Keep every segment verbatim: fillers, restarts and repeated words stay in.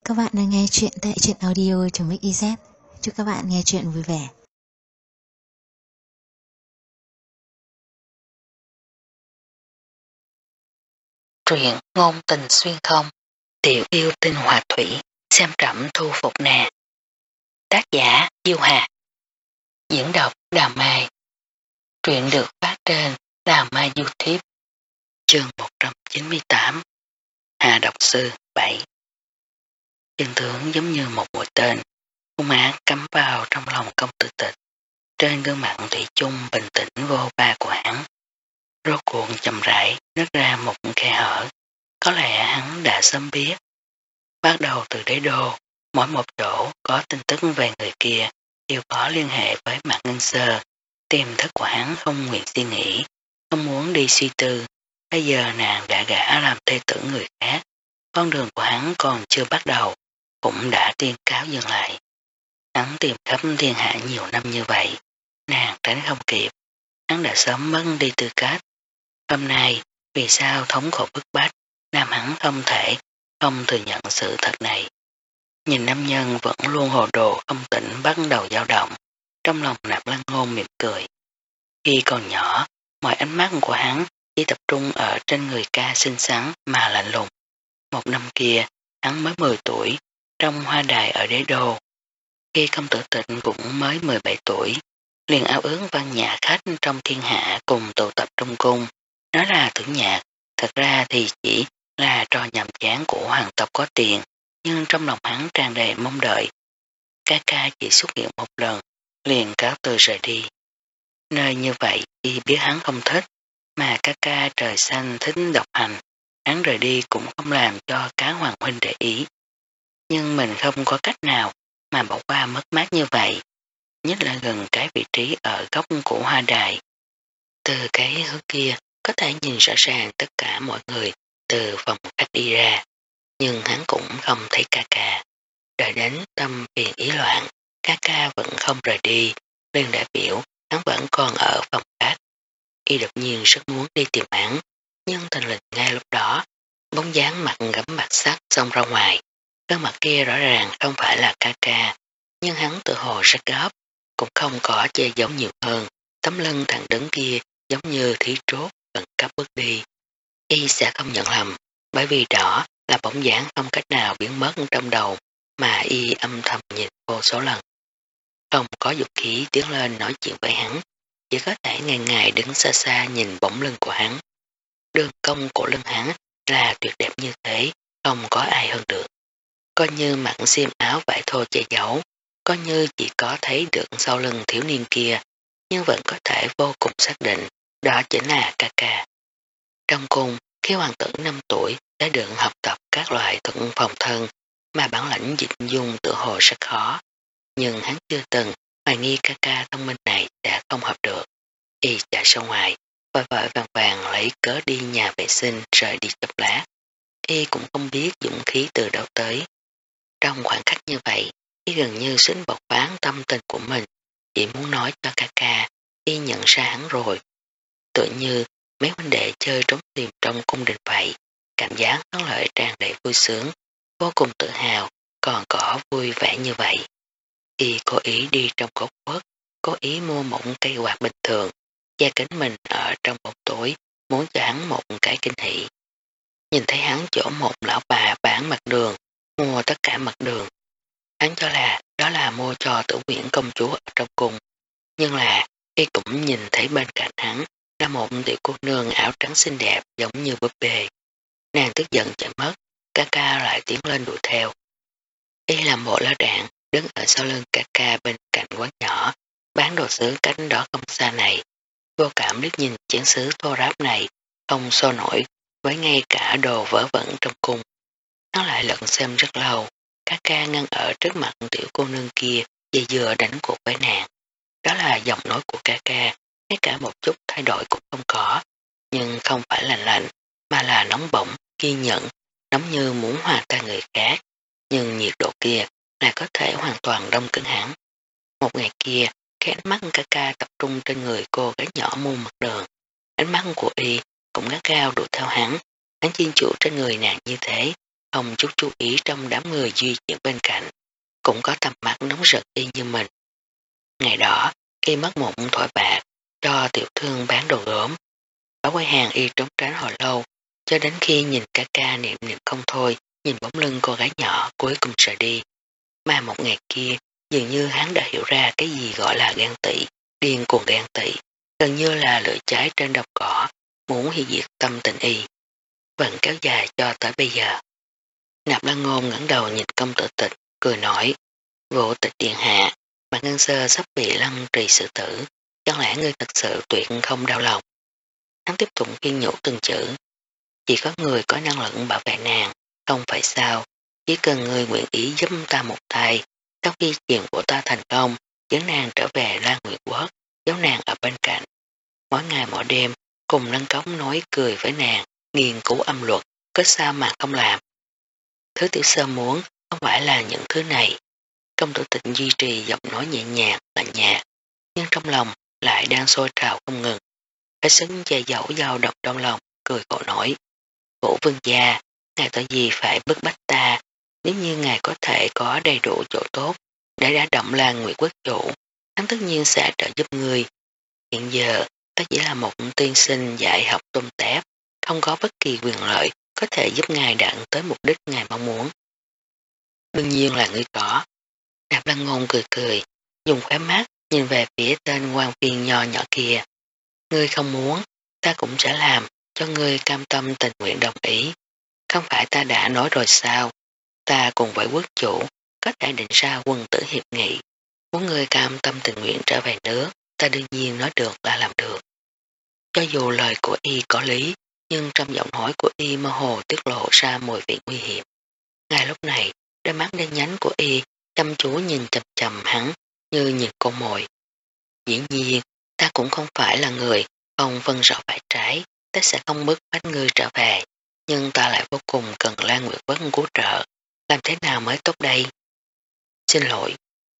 các bạn đang nghe chuyện tại truyện audio.mixyz. Chúc các bạn nghe chuyện vui vẻ. Truyện ngôn tình xuyên không, tiểu yêu tinh hòa thủy, xem trẫm thu phục nè. Tác giả Diêu Hà. Diễn đọc Đào Mai. Truyện được phát trên Đào Mai YouTube. Chương một trăm chín mươi tám. Hà độc sư bảy. Chân tướng giống như một mũi tên, hung ác cắm vào trong lòng công tử Tịch. Trên gương mặt thủy chung bình tĩnh vô ba của hắn, rốt cuộc chậm rãi nứt ra một khe hở. Có lẽ hắn đã sớm biết. Bắt đầu từ đế đô, mỗi một chỗ có tin tức về người kia đều có liên hệ với Mạc Ngân Sơ. Tiềm thức của hắn không nguyện suy nghĩ, không muốn đi suy tư. Bây giờ nàng đã gả làm thê tử người khác, con đường của hắn còn chưa bắt đầu, cũng đã tuyên cáo dừng lại. Hắn tìm khắp thiên hạ nhiều năm như vậy, nàng tránh không kịp, hắn đã sớm mất đi tư cách. Hôm nay, vì sao thống khổ bức bách, làm hắn không thể không thừa nhận sự thật này. Nhìn nam nhân vẫn luôn hồ đồ không tỉnh bắt đầu dao động, trong lòng Nạp Lan Ngôn mỉm cười. Khi còn nhỏ, mọi ánh mắt của hắn chỉ tập trung ở trên người ca xinh xắn mà lạnh lùng. Một năm kia, hắn mới mười tuổi, trong hoa đài ở đế đô. Khi công tử Tịnh cũng mới mười bảy tuổi, liền áo ước văn nhã khách trong thiên hạ cùng tụ tập trong cung. Nói là tưởng nhạc, thật ra thì chỉ là trò nhàm chán của hoàng tộc có tiền, nhưng trong lòng hắn tràn đầy mong đợi. Ca ca chỉ xuất hiện một lần, liền cáo từ rời đi. Nơi như vậy y biết hắn không thích, mà ca ca trời xanh thích độc hành, hắn rời đi cũng không làm cho cá hoàng huynh để ý. Nhưng mình không có cách nào mà bỏ qua mất mát như vậy, nhất là gần cái vị trí ở góc của hoa đài. Từ cái hướng kia có thể nhìn rõ ràng tất cả mọi người từ phòng khách đi ra, nhưng hắn cũng không thấy ca ca. Đợi đến tâm phiền ý loạn, ca ca vẫn không rời đi, liền đại biểu hắn vẫn còn ở phòng khách. Y đột nhiên rất muốn đi tìm hắn, nhưng tình lình ngay lúc đó, bóng dáng mặt gấm mặt sắc xông ra ngoài. Cái mặt kia rõ ràng không phải là ca ca, nhưng hắn tự hồ rất gấp, cũng không có che giấu nhiều hơn. Tấm lưng thẳng đứng kia giống như thí trốt cần cấp bước đi. Y sẽ không nhận lầm, bởi vì đó là bóng dáng không cách nào biến mất trong đầu mà Y âm thầm nhìn vô số lần. Không có dục khí tiến lên nói chuyện với hắn, chỉ có thể ngày ngày đứng xa xa nhìn bóng lưng của hắn. Đường cong của lưng hắn là tuyệt đẹp như thế, không có ai hơn được. Coi như mặn xiêm áo vải thô che giấu, coi như chỉ có thấy được sau lưng thiếu niên kia, nhưng vẫn có thể vô cùng xác định đó chính là ca ca. Trong cung, khi hoàng tử năm tuổi đã được học tập các loại thuận phòng thân mà bản lãnh dịch dung tự hồ rất khó, nhưng hắn chưa từng hoài nghi ca ca thông minh này đã không học được. Y chạy ra ngoài, vội vội vàng vàng lấy cớ đi nhà vệ sinh rời đi chốc lát. Y cũng không biết dũng khí từ đâu tới. Trong khoảng cách như vậy, Y gần như xính bộc phán tâm tình của mình, chỉ muốn nói cho ca ca. Y nhận ra hắn rồi. Tựa như mấy huynh đệ chơi trốn tìm trong cung đình vậy, cảm giác thắng lợi tràn đầy vui sướng, vô cùng tự hào, còn có vui vẻ như vậy. Y cố ý đi trong góc khuất, cố ý mua một cây quạt bình thường, che kính mình ở trong bóng tối, muốn cho hắn một cái kinh hỉ. Nhìn thấy hắn chỗ một lão bà bán mặt đường, mua tất cả mặt đường. Hắn cho là đó là mua cho tử quyển công chúa ở trong cung, nhưng là Y cũng nhìn thấy bên cạnh hắn là một tiểu cô nương áo trắng xinh đẹp giống như búp bê. Nàng tức giận chạy mất, ca ca lại tiến lên đuổi theo. Y làm bộ lơ đạn, đứng ở sau lưng ca ca bên cạnh quán nhỏ, bán đồ sứ cánh đỏ không xa này. Vô cảm liếc nhìn chén sứ thô ráp này, không xô nổi với ngay cả đồ vỡ vẩn trong cung. Nó lại lận xem rất lâu, ca ca ngăn ở trước mặt tiểu cô nương kia, dây dừa đánh cuộc với nàng. Đó là giọng nói của ca ca, ngay cả một chút thay đổi cũng không có, nhưng không phải lạnh lạnh, mà là nóng bỏng, kiên nhẫn, nóng như muốn hòa tan người khác, nhưng nhiệt độ kia là có thể hoàn toàn đông cứng hắn. Một ngày kia, cái ánh mắt ca ca tập trung trên người cô gái nhỏ muôn mặt đường, ánh mắt của Y cũng gắt gao đuổi theo hắn, hắn chuyên chủ trên người nàng như thế, không chút chú ý trong đám người di chuyển bên cạnh, cũng có tầm mắt nóng rực y như mình. Ngày đó, khi mất một thỏi bạc cho tiểu thương bán đồ gốm, ở quầy hàng y trốn tránh hồi lâu, cho đến khi nhìn ca ca niệm niệm không thôi, nhìn bóng lưng cô gái nhỏ cuối cùng rời đi. Mà một ngày kia, dường như hắn đã hiểu ra cái gì gọi là ghen tị, điên cuồng ghen tị, gần như là lửa cháy trên đồng cỏ, muốn hy diệt tâm tình y. Vẫn kéo dài cho tới bây giờ. Nạp Lan Ngôn ngẩng đầu nhìn công tử Tịch, cười nói, Vô Tịch điện hạ, mà Ngân Sơ sắp bị lăng trì xử tử, chẳng lẽ ngươi thật sự tuyệt không đau lòng. Hắn tiếp tục khuyên nhủ từng chữ, chỉ có người có năng lực bảo vệ nàng, không phải sao, chỉ cần người nguyện ý giúp ta một tay, sau khi chuyện của ta thành công, dẫn nàng trở về Lan Nguyệt Quốc, giấu nàng ở bên cạnh. Mỗi ngày mỗi đêm, cùng nâng cống nói cười với nàng, nghiên cứu âm luật, có sao mà không làm. Thứ tiểu sơ muốn không phải là những thứ này. Công tử Tịnh duy trì giọng nói nhẹ nhàng, lạnh nhạt, nhưng trong lòng lại đang sôi trào không ngừng. Phải xứng che dẫu dao động trong lòng, cười khổ nổi. Vũ vương gia, ngài tội gì phải bức bách ta, nếu như ngài có thể có đầy đủ chỗ tốt để đã động Lan Nguyệt Quốc chủ, hắn tất nhiên sẽ trợ giúp người. Hiện giờ, ta chỉ là một tiên sinh dạy học tôm tép, không có bất kỳ quyền lợi có thể giúp ngài đạt tới mục đích ngài mong muốn. Đương nhiên là ngươi có. Nạp Lan Ngôn cười cười, dùng khóe mắt nhìn về phía tên quan viên nho nhỏ kia. Ngươi không muốn, ta cũng sẽ làm, cho ngươi cam tâm tình nguyện đồng ý. Không phải ta đã nói rồi sao, ta cùng với quốc chủ có thể định ra quân tử hiệp nghị. Muốn ngươi cam tâm tình nguyện trở về nước, ta đương nhiên nói được là làm được. Cho dù lời của y có lý, nhưng trong giọng hỏi của y mơ hồ tiết lộ ra mùi vị nguy hiểm. Ngay lúc này, đôi mắt đen nhánh của y chăm chú nhìn chầm chầm hắn như nhìn con mồi. Dĩ nhiên, ta cũng không phải là người không phân rõ phải trái, ta sẽ không bức bách ngươi trở về, nhưng ta lại vô cùng cần Lan Nguyệt Quốc cứu trợ, làm thế nào mới tốt đây? Xin lỗi.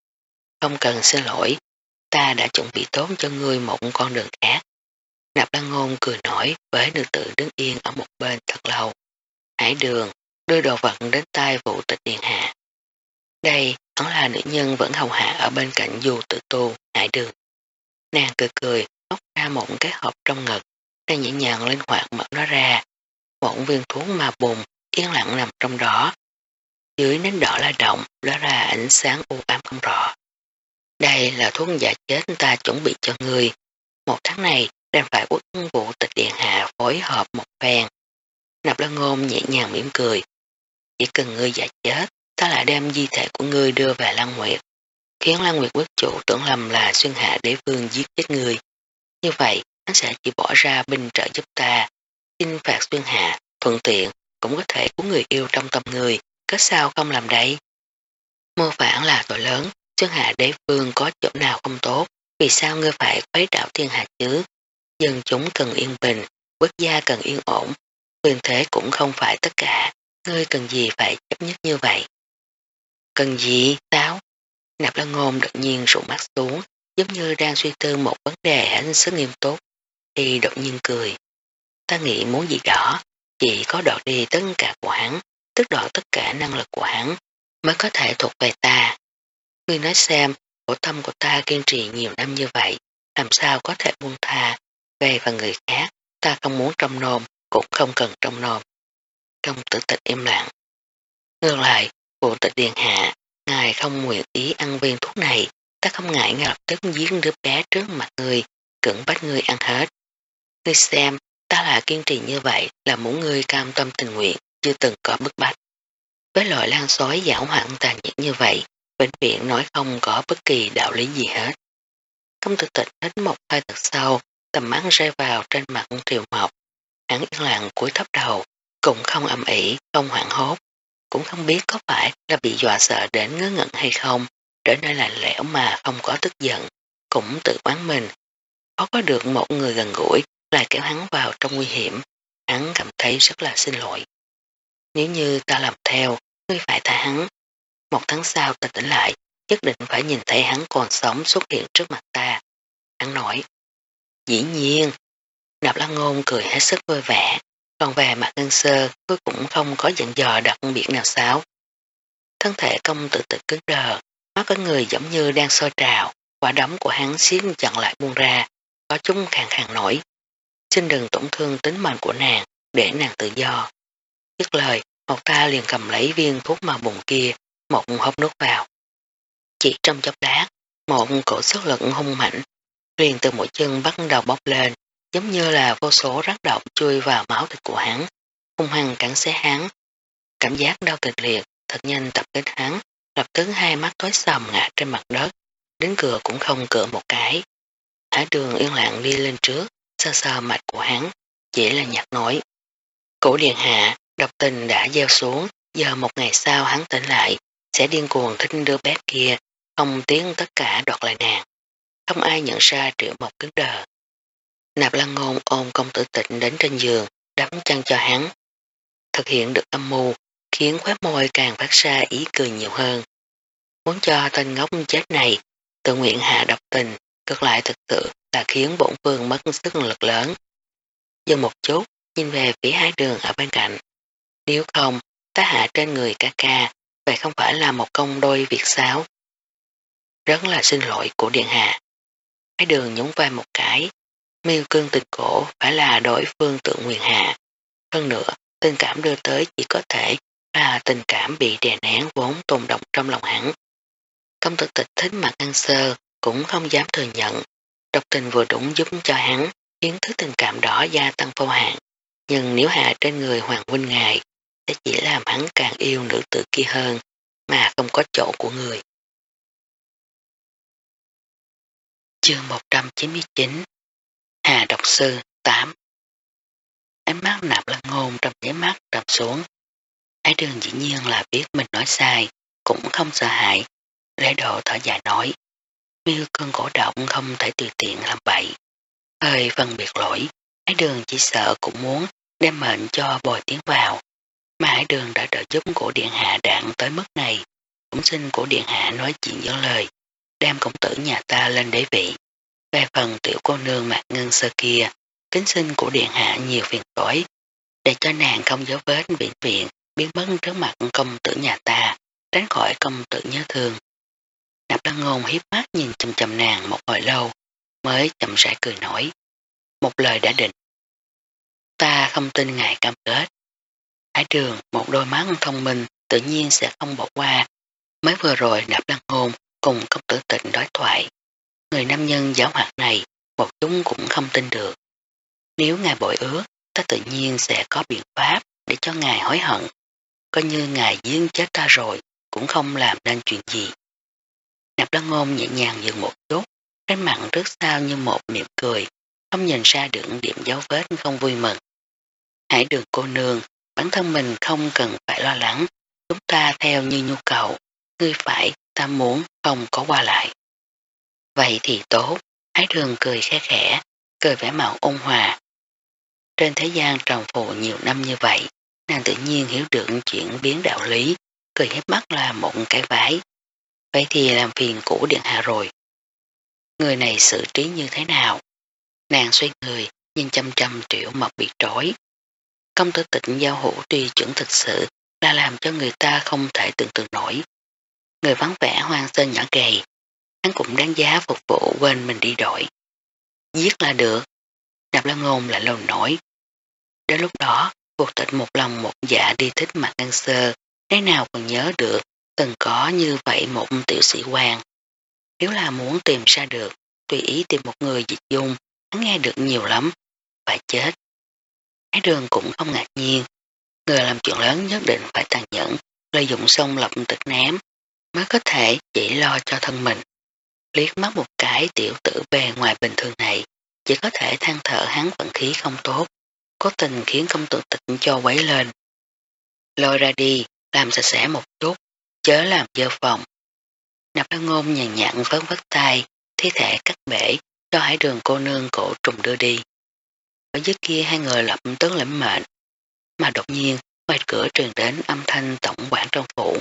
Không cần xin lỗi, ta đã chuẩn bị tốt cho ngươi một con đường khác. Nạp Lan Ngôn cười nổi với nữ tử đứng yên ở một bên thật lâu. Hải Đường, đưa đồ vật đến tay Vũ Tịch điện hạ. Đây, hắn là nữ nhân vẫn hầu hạ ở bên cạnh Du Tử Tu, Hải Đường. Nàng cười cười, móc ra một cái hộp trong ngực, đang nhẹ nhàng linh hoạt mở nó ra. Một viên thuốc mà bùng, yên lặng nằm trong đó. Dưới nến đỏ la động, đó ra ánh sáng u ám không rõ. Đây là thuốc giả chết ta chuẩn bị cho ngươi. Một tháng này, đang phải quốc Vũ Tịch điện hạ phối hợp một phen. Nạp Lan Ngôn nhẹ nhàng mỉm cười. Chỉ cần ngươi giả chết, ta lại đem di thể của ngươi đưa về Lan Nguyệt, khiến Lan Nguyệt quốc chủ tưởng lầm là Xuyên Hạ đế vương giết chết ngươi. Như vậy, hắn sẽ chỉ bỏ ra binh trợ giúp ta, chinh phạt Xuyên Hạ, thuận tiện cũng có thể cứu người yêu trong tâm người, có sao không làm đấy. Mơ phản là tội lớn, Xuyên Hạ đế vương có chỗ nào không tốt, vì sao ngươi phải khuấy đảo thiên hạ chứ? Dân chúng cần yên bình, quốc gia cần yên ổn, quyền thế cũng không phải tất cả, ngươi cần gì phải chấp nhất như vậy? Cần gì, sao? Nạp Lan Ngôn đột nhiên rủ mắt xuống, giống như đang suy tư một vấn đề hết sức nghiêm túc, thì đột nhiên cười. Ta nghĩ muốn gì đó, chỉ có đoạt đi tất cả của hắn, tức đoạt tất cả năng lực của hắn, mới có thể thuộc về ta. Ngươi nói xem, khổ tâm của ta kiên trì nhiều năm như vậy, làm sao có thể buông tha, về và người khác, ta không muốn trong nôm, cũng không cần trong nôm. Công tử Tịch im lặng. Ngược lại, Vũ Tịch điện hạ, ngài không nguyện ý ăn viên thuốc này, ta không ngại ngay lập tức giết đứa bé trước mặt người, cưỡng bắt ngươi ăn hết. Ngươi xem, ta là kiên trì như vậy là muốn ngươi cam tâm tình nguyện, chưa từng có bức bách. Với loại lan sói giảo hoạn tàn nhẫn như vậy, bệnh viện nói không có bất kỳ đạo lý gì hết. Công tử Tịch hít một hơi thật sâu, tầm mắt rơi vào trên mặt Triều Mộc. Hắn yên lặng cúi thấp đầu, cũng không ầm ĩ, không hoảng hốt, cũng không biết có phải là bị dọa sợ đến ngớ ngẩn hay không, trở nên lạnh lẽo mà không có tức giận, cũng tự oán mình. Khó có được một người gần gũi lại kéo hắn vào trong nguy hiểm, hắn cảm thấy rất là xin lỗi. Nếu như ta làm theo, ngươi phải tha hắn. Một tháng sau ta tỉnh lại, nhất định phải nhìn thấy hắn còn sống xuất hiện trước mặt ta. Hắn nói, dĩ nhiên. Nạp Lan Ngôn cười hết sức vui vẻ. Còn về mặt Ngân Sơ, cuối cũng không có dặn dò đặc biệt nào xáo. Thân thể công tử tịch cứng đờ, mắt có người giống như đang sôi trào, quả đấm của hắn siết chặn lại buông ra, có chúng khàn khàn nổi. Xin đừng tổn thương tính mệnh của nàng, để nàng tự do. Dứt lời, một ta liền cầm lấy viên thuốc màu bùn kia, một hớp nước vào. Chỉ trong chốc lát, một cổ sức lực hung mạnh, liền từ mũi chân bắt đầu bốc lên, giống như là vô số rắn động chui vào máu thịt của hắn, hung hăng cắn xé hắn. Cảm giác đau kịch liệt, thật nhanh tập kích hắn, lập tức hai mắt tối sầm ngã trên mặt đất, đến cửa cũng không cửa một cái. Hải Đường yên lặng đi lên trước, sơ sơ mạch của hắn, chỉ là nhạt nói. Cổ điện hạ, độc tình đã gieo xuống, giờ một ngày sau hắn tỉnh lại, sẽ điên cuồng thích đứa bé kia, không tiếng tất cả đoạt lại nàng. Không ai nhận ra Triệu Mộc cứng đờ. Nạp Lan Ngôn ôm công tử Tịnh đến trên giường, đắp chăn cho hắn. Thực hiện được âm mưu, khiến khóe môi càng phát ra ý cười nhiều hơn. Muốn cho tên ngốc chết này, tự nguyện hạ độc tình, cực lại thực sự là khiến bổn vương mất sức lực lớn. Dừng một chút, nhìn về phía Hải Đường ở bên cạnh. Nếu không, tá hạ trên người ca ca, vậy không phải là một công đôi việc sao? Rất là xin lỗi của điện hạ. Hải Đường nhún vai một cái, miêu cương tình cổ phải là đối phương tự nguyện hạ. Hơn nữa, tình cảm đưa tới chỉ có thể là tình cảm bị đè nén vốn tồn động trong lòng hắn. Công tử Tịch thích mặt Ngân Sơ cũng không dám thừa nhận. Độc tình vừa đúng giúp cho hắn, khiến thứ tình cảm đó gia tăng vô hạn. Nhưng nếu hạ trên người Hoàng Huynh Ngài, sẽ chỉ làm hắn càng yêu nữ tử kia hơn, mà không có chỗ của người. Chương một trăm chín mươi chín Hà Độc Sư tám. Ánh mắt Nạp Lan Ngôn trong nháy mắt trầm xuống. Ái Đường dĩ nhiên là biết mình nói sai, cũng không sợ hãi. Lễ độ thở dài nói, miêu cơn cổ động không thể tùy tiện làm bậy. Hơi phân biệt lỗi, Ái Đường chỉ sợ cũng muốn đem mệnh cho bồi tiến vào. Mà Ái Đường đã trợ giúp của điện hạ đạn tới mức này, cũng xin của điện hạ nói chuyện dẫn lời, đem công tử nhà ta lên đế vị. Về phần tiểu cô nương Mạc Ngân Sơ kia, kính xin của điện hạ nhiều phiền toái, để cho nàng không dấu vết viện viện biến mất trước mặt công tử nhà ta, tránh khỏi công tử nhớ thương. Nạp Lan Ngôn hiếp mắt nhìn chầm chầm nàng một hồi lâu, mới chậm rãi cười nói, một lời đã định. Ta không tin ngài cam kết. Hải Đường một đôi mắt thông minh tự nhiên sẽ không bỏ qua. Mới vừa rồi Nạp Lan Ngôn cùng công tử Tịnh đối thoại. Người nam nhân giáo hoạt này một chúng cũng không tin được. Nếu ngài bội ước, ta tự nhiên sẽ có biện pháp để cho ngài hối hận. Coi như ngài giết chết ta rồi, cũng không làm nên chuyện gì. Nạp Lan Ngôn nhẹ nhàng dừng một chút, cái mặn trước sau như một niệm cười, không nhìn ra được điểm dấu vết không vui mừng. Hãy Đường cô nương, bản thân mình không cần phải lo lắng, chúng ta theo như nhu cầu, ngươi phải, ta muốn, không có qua lại. Vậy thì tốt, Ái Đường cười khẽ khẽ, cười vẻ mạo ôn hòa. Trên thế gian tròn phù nhiều năm như vậy, nàng tự nhiên hiểu được chuyện biến đạo lý, cười hiếp mắt là một cái vái. Vậy thì làm phiền cũ điện hạ rồi. Người này xử trí như thế nào? Nàng xoay người, nhìn chăm chăm Triệu Mộc bị trói. Công tử Tịnh giao hữu tuy chuẩn thực sự là làm cho người ta không thể tưởng tượng nổi. Người vắng vẻ hoang sơn nhỏ gầy, hắn cũng đáng giá phục vụ quên mình đi đổi. Giết là được. Nạp Lan Ngôn lại lâu nổi. Đến lúc đó, Phục Tịnh một lòng một dạ đi thích Mạc Ngân Sơ, thế nào còn nhớ được từng có như vậy một tiểu sĩ quan. Nếu là muốn tìm ra được, tùy ý tìm một người dịch dung, hắn nghe được nhiều lắm, phải chết. Ái Đường cũng không ngạc nhiên, người làm chuyện lớn nhất định phải tàn nhẫn, lợi dụng xong lập tịch ném, mới có thể chỉ lo cho thân mình. Liếc mắt một cái tiểu tử bề ngoài bình thường này, chỉ có thể than thở hắn vận khí không tốt, cố tình khiến công tử Tịnh cho quấy lên. Lôi ra đi, làm sạch sẽ một chút, chớ làm dơ phòng. Nạp Lan Ngôn nhàn nhặn phấn vất tay, thi thể cắt bể, cho Hải Đường cô nương cổ trùng đưa đi. Ở dưới kia hai người lập tức lĩnh mệnh, mà đột nhiên ngoài cửa truyền đến âm thanh tổng quản trong phủ.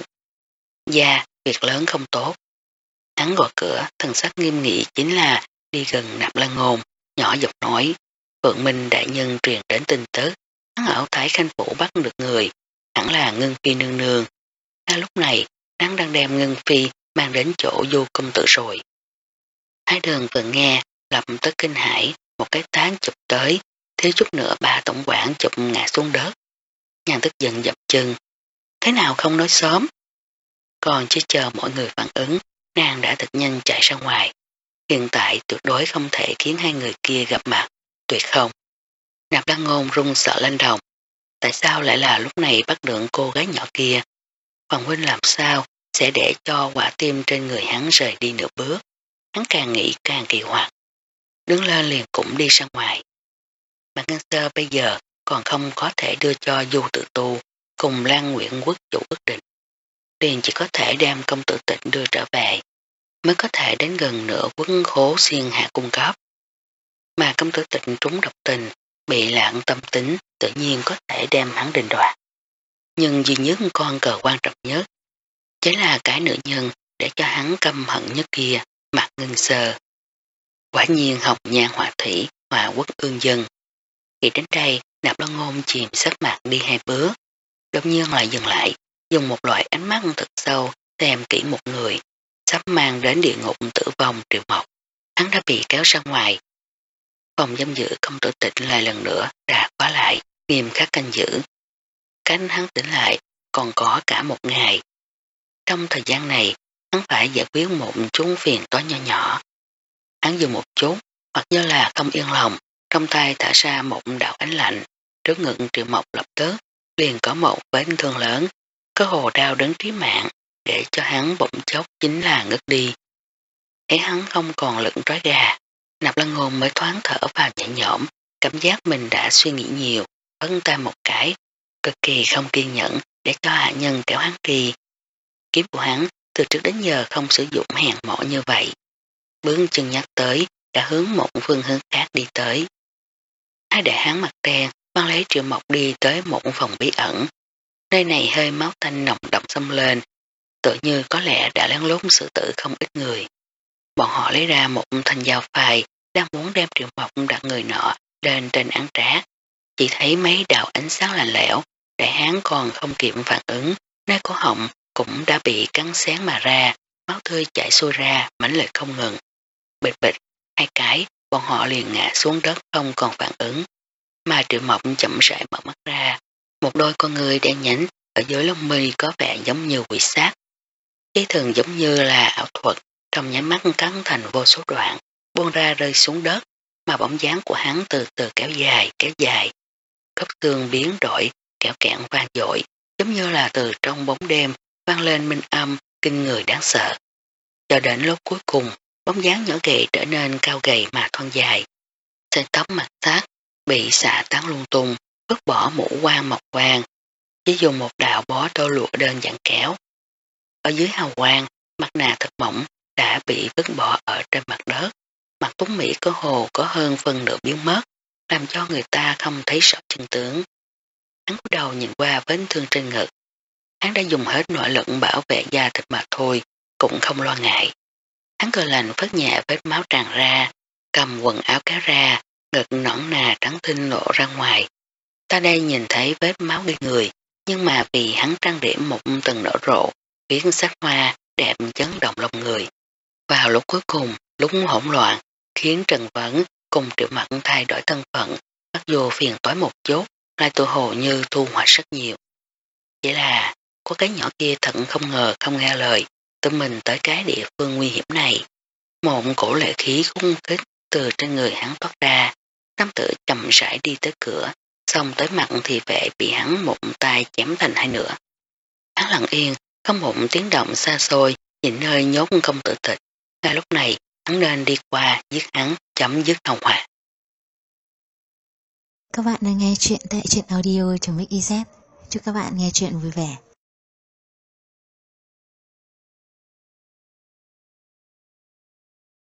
Dạ, việc lớn không tốt. Hắn gọi cửa, thần sắc nghiêm nghị chính là đi gần Nạp Lan Ngôn, nhỏ giọng nói, Phượng Minh đại nhân truyền đến tin tức, Hắn ở Thái Khanh Phủ bắt được người, hẳn là Ngân Phi nương nương. Ngay lúc này, hắn đang đem Ngân Phi mang đến chỗ Du công tử rồi. Thái Đường vừa nghe, lập tức kinh hãi, một cái tán chụp tới, thiếu chút nữa bà tổng quản chụp ngã xuống đất. Nàng tức giận dập chân. Thế nào không nói sớm? Còn chưa chờ mọi người phản ứng, nàng đã thật nhanh chạy ra ngoài. Hiện tại tuyệt đối không thể khiến hai người kia gặp mặt, tuyệt không. Nạp Lan Ngôn run sợ lên đồng. Tại sao lại là lúc này bắt được cô gái nhỏ kia? Hoàng huynh làm sao sẽ để cho quả tim trên người hắn rời đi nửa bước? Hắn càng nghĩ càng kỳ hoặc. Đứng lên liền cũng đi ra ngoài. Mạc Ngân Sơ bây giờ còn không có thể đưa cho Du Tự Tu cùng Lan Nguyễn Quốc chủ ước định. Liền chỉ có thể đem công tử Tịnh đưa trở về, mới có thể đến gần nửa quân khố xiên hạ cung cấp. Mà công tử Tịnh trúng độc tình, bị lạng tâm tính, tự nhiên có thể đem hắn định đoạt. Nhưng duy nhất con cờ quan trọng nhất chính là cái nữ nhân để cho hắn căm hận nhất kia, Mạc Ngân Sơ. Quả nhiên Hồng Nhan Họa Thủy, Hòa Quốc ương dân. Khi đến đây, Nạp Lan Ngôn chìm sắc mặt đi hai bước, đột nhiên lại dừng lại, dùng một loại ánh mắt thật sâu xem kỹ một người, sắp mang đến địa ngục tử vong Triệu Mộc. Hắn đã bị kéo ra ngoài. Phòng giam giữ công tử Tịnh lại lần nữa đã khóa lại, nghiêm khắc canh giữ. Cánh hắn tỉnh lại còn có cả một ngày. Trong thời gian này, hắn phải giải quyết một chút phiền toái nhỏ nhỏ. Hắn dừng một chút, hoặc như là không yên lòng, trong tay thả ra một đạo ánh lạnh, trước ngực Triệu Mộc lập tức liền có một vết thương lớn, có hồ đau đớn trí mạng, để cho hắn bỗng chốc chính là ngất đi. Thấy hắn không còn lực trói gà, Nạp Lan Ngôn mới thoáng thở vào nhẹ nhõm, cảm giác mình đã suy nghĩ nhiều, phấn tay một cái, cực kỳ không kiên nhẫn để cho hạ nhân kéo hắn đi. Kiếm của hắn từ trước đến giờ không sử dụng hèn mỏ như vậy. Bước chân nhắc tới, đã hướng một phương hướng khác đi tới. Hai để hắn mặt đen, mang lấy Triệu Mộc đi tới một phòng bí ẩn. Nơi này hơi máu tanh nồng đậm xông lên, tự như có lẽ đã lén lút xử tử không ít người. Bọn họ lấy ra một thanh dao phai, đang muốn đem Triệu Mộc đặt người nọ lên trên án trác. Chỉ thấy mấy đạo ánh sáng lạnh lẽo, để hắn còn không kịp phản ứng, nơi cổ họng cũng đã bị cắn xén mà ra, máu tươi chảy xuôi ra, mãnh liệt không ngừng. Bịch bịch, hai cái, bọn họ liền ngã xuống đất không còn phản ứng. Mà Triệu Mộc chậm rãi mở mắt ra, một đôi con người đen nhánh ở dưới lông mi có vẻ giống như quỷ sát. Ý thường giống như là ảo thuật, trong nháy mắt cắn thành vô số đoạn, buông ra rơi xuống đất, mà bóng dáng của hắn từ từ kéo dài, kéo dài. Khớp xương biến đổi, kẹo kẹn vang dội, giống như là từ trong bóng đêm vang lên minh âm, kinh người đáng sợ. Cho đến lúc cuối cùng, bóng dáng nhỏ gầy trở nên cao gầy mà thon dài. Sợi tóc mặt sát, bị xả tán lung tung, vứt bỏ mũ quan mọc quang, chỉ dùng một đạo bó tơ lụa đơn giản kéo. Ở dưới hào quang, mặt nạ thật mỏng đã bị vứt bỏ ở trên mặt đất. Mặt Tuấn Mỹ có hồ có hơn phần nửa biến mất, làm cho người ta không thấy rõ chân tướng. Hắn cúi đầu nhìn qua vết thương trên ngực. Hắn đã dùng hết nội lực bảo vệ da thịt mà thôi, cũng không lo ngại. Hắn cười lạnh phất nhẹ vết máu tràn ra, cầm quần áo kéo ra, ngực nõn nà trắng tinh lộ ra ngoài. Ta đây nhìn thấy vết máu gây người, nhưng mà vì hắn trang điểm một tầng nở rộ, biến sắc hoa đẹp chấn động lòng người. Vào lúc cuối cùng, lúc hỗn loạn, khiến Trần Vấn cùng Triệu Mẫn thay đổi thân phận, mặc dù phiền toái một chút, lại tự hồ như thu hoạch rất nhiều. Chỉ là, có cái nhỏ kia thật không ngờ không nghe lời, tự mình tới cái địa phương nguy hiểm này. Một cổ lệ khí khung khích từ trên người hắn thoát ra, nam tử chậm rãi đi tới cửa, xong tới mặt thì vệ bị hắn một tay chém thành hai nửa. Hắn lặng yên, không một tiếng động xa xôi, nhìn nơi nhốt công tử Tịch. Ngay lúc này, hắn nên đi qua giết hắn, chấm dứt hậu họa. Các bạn đang nghe chuyện tại truyện audio.mixyz. Chúc các bạn nghe chuyện vui vẻ.